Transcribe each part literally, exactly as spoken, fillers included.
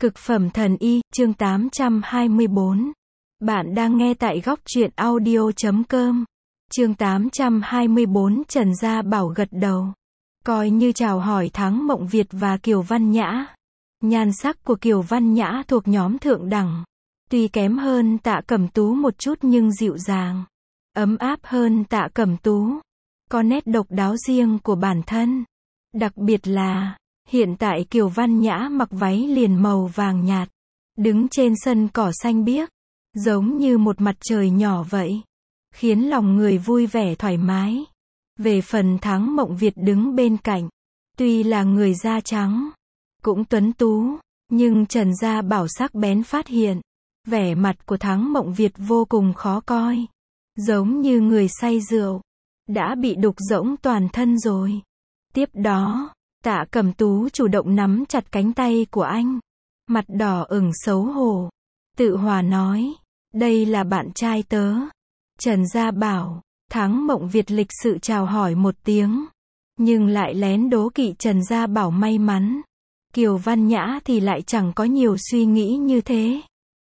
Cực phẩm thần y, chương tám trăm hai mươi bốn. Bạn đang nghe tại góc truyện audio chấm com. Chương tám trăm hai mươi bốn. Trần Gia Bảo gật đầu, coi như chào hỏi Thắng Mộng Việt và Kiều Văn Nhã. Nhan sắc của Kiều Văn Nhã thuộc nhóm thượng đẳng, tuy kém hơn Tạ Cẩm Tú một chút nhưng dịu dàng, ấm áp hơn Tạ Cẩm Tú, có nét độc đáo riêng của bản thân. Đặc biệt là, hiện tại Kiều Văn Nhã mặc váy liền màu vàng nhạt, đứng trên sân cỏ xanh biếc, giống như một mặt trời nhỏ vậy, khiến lòng người vui vẻ thoải mái. Về phần Thắng Mộng Việt đứng bên cạnh, tuy là người da trắng, cũng tuấn tú, nhưng Trần Gia Bảo sắc bén phát hiện, vẻ mặt của Thắng Mộng Việt vô cùng khó coi, giống như người say rượu, đã bị đục rỗng toàn thân rồi. Tiếp đó, Tạ Cẩm Tú chủ động nắm chặt cánh tay của anh, mặt đỏ ửng xấu hổ, tự hòa nói, đây là bạn trai tớ. Trần Gia Bảo, Thắng Mộng Việt lịch sự chào hỏi một tiếng, nhưng lại lén đố kỵ Trần Gia Bảo may mắn. Kiều Văn Nhã thì lại chẳng có nhiều suy nghĩ như thế.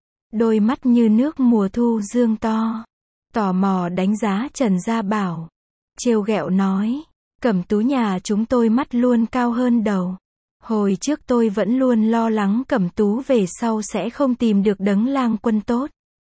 Đôi mắt như nước mùa thu dương to, tò mò đánh giá Trần Gia Bảo, trêu ghẹo nói, Cẩm Tú nhà chúng tôi mắt luôn cao hơn đầu. Hồi trước tôi vẫn luôn lo lắng Cẩm Tú về sau sẽ không tìm được đấng lang quân tốt.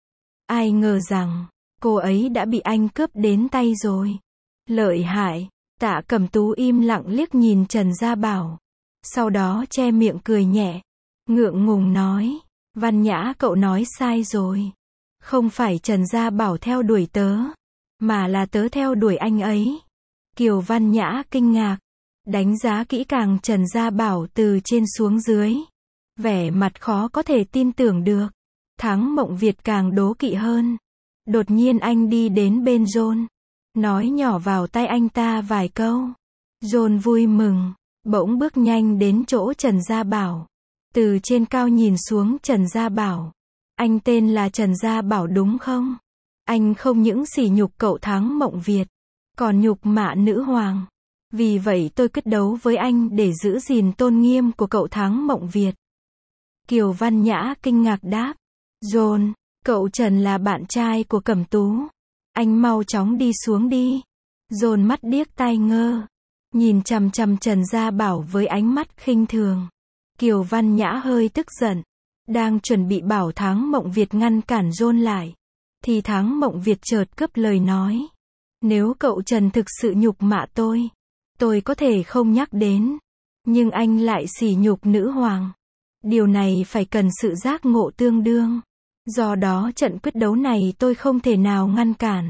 Ai ngờ rằng, cô ấy đã bị anh cướp đến tay rồi. Lợi hại. Tạ Cẩm Tú im lặng liếc nhìn Trần Gia Bảo, sau đó che miệng cười nhẹ, ngượng ngùng nói, Văn Nhã cậu nói sai rồi. Không phải Trần Gia Bảo theo đuổi tớ, mà là tớ theo đuổi anh ấy. Kiều Văn Nhã kinh ngạc, đánh giá kỹ càng Trần Gia Bảo từ trên xuống dưới, vẻ mặt khó có thể tin tưởng được. Thắng Mộng Việt càng đố kỵ hơn. Đột nhiên anh đi đến bên John, nói nhỏ vào tai anh ta vài câu. John vui mừng, bỗng bước nhanh đến chỗ Trần Gia Bảo, từ trên cao nhìn xuống Trần Gia Bảo. Anh tên là Trần Gia Bảo đúng không? Anh không những sỉ nhục cậu Thắng Mộng Việt, còn nhục mạ nữ hoàng. Vì vậy tôi quyết đấu với anh để giữ gìn tôn nghiêm của cậu Thắng Mộng Việt. Kiều Văn Nhã kinh ngạc đáp, John, cậu Trần là bạn trai của Cẩm Tú. Anh mau chóng đi xuống đi. John mắt điếc tai ngơ, nhìn chằm chằm Trần Gia Bảo với ánh mắt khinh thường. Kiều Văn Nhã hơi tức giận, đang chuẩn bị bảo Thắng Mộng Việt ngăn cản John lại, thì Thắng Mộng Việt chợt cướp lời nói. Nếu cậu Trần thực sự nhục mạ tôi, tôi có thể không nhắc đến, nhưng anh lại sỉ nhục nữ hoàng. Điều này phải cần sự giác ngộ tương đương. Do đó trận quyết đấu này tôi không thể nào ngăn cản.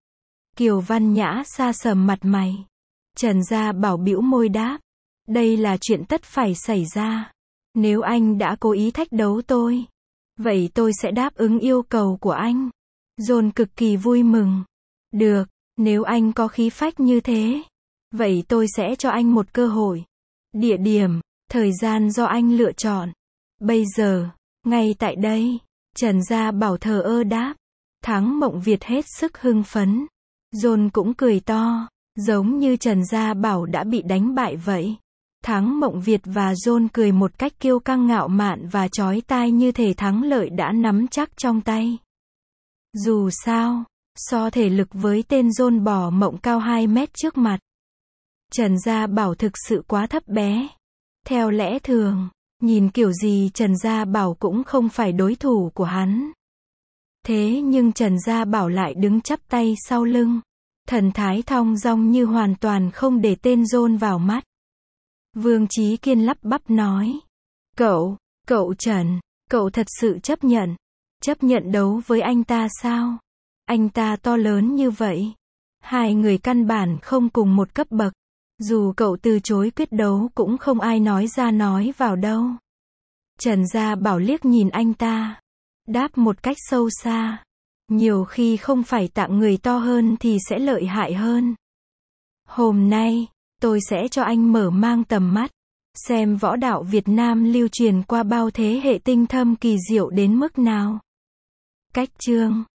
Kiều Văn Nhã sa sầm mặt mày. Trần Gia Bảo bĩu môi đáp, đây là chuyện tất phải xảy ra. Nếu anh đã cố ý thách đấu tôi, vậy tôi sẽ đáp ứng yêu cầu của anh. John cực kỳ vui mừng. Được, nếu anh có khí phách như thế, vậy tôi sẽ cho anh một cơ hội. Địa điểm, thời gian do anh lựa chọn. Bây giờ, ngay tại đây. Trần Gia Bảo thờ ơ đáp. Thắng Mộng Việt hết sức hưng phấn. John cũng cười to, giống như Trần Gia Bảo đã bị đánh bại vậy. Thắng Mộng Việt và John cười một cách kiêu căng ngạo mạn và chói tai như thể thắng lợi đã nắm chắc trong tay. Dù sao, so thể lực với tên John bò mộng cao hai mét trước mặt, Trần Gia Bảo thực sự quá thấp bé. Theo lẽ thường, nhìn kiểu gì Trần Gia Bảo cũng không phải đối thủ của hắn. Thế nhưng Trần Gia Bảo lại đứng chắp tay sau lưng, thần thái thong dong như hoàn toàn không để tên John vào mắt. Vương Chí Kiên lắp bắp nói, Cậu, cậu Trần, cậu thật sự chấp nhận, chấp nhận đấu với anh ta sao? Anh ta to lớn như vậy. Hai người căn bản không cùng một cấp bậc. Dù cậu từ chối quyết đấu cũng không ai nói ra nói vào đâu. Trần Gia Bảo liếc nhìn anh ta, đáp một cách sâu xa, nhiều khi không phải tặng người to hơn thì sẽ lợi hại hơn. Hôm nay, tôi sẽ cho anh mở mang tầm mắt, xem võ đạo Việt Nam lưu truyền qua bao thế hệ tinh thâm kỳ diệu đến mức nào. Cách chương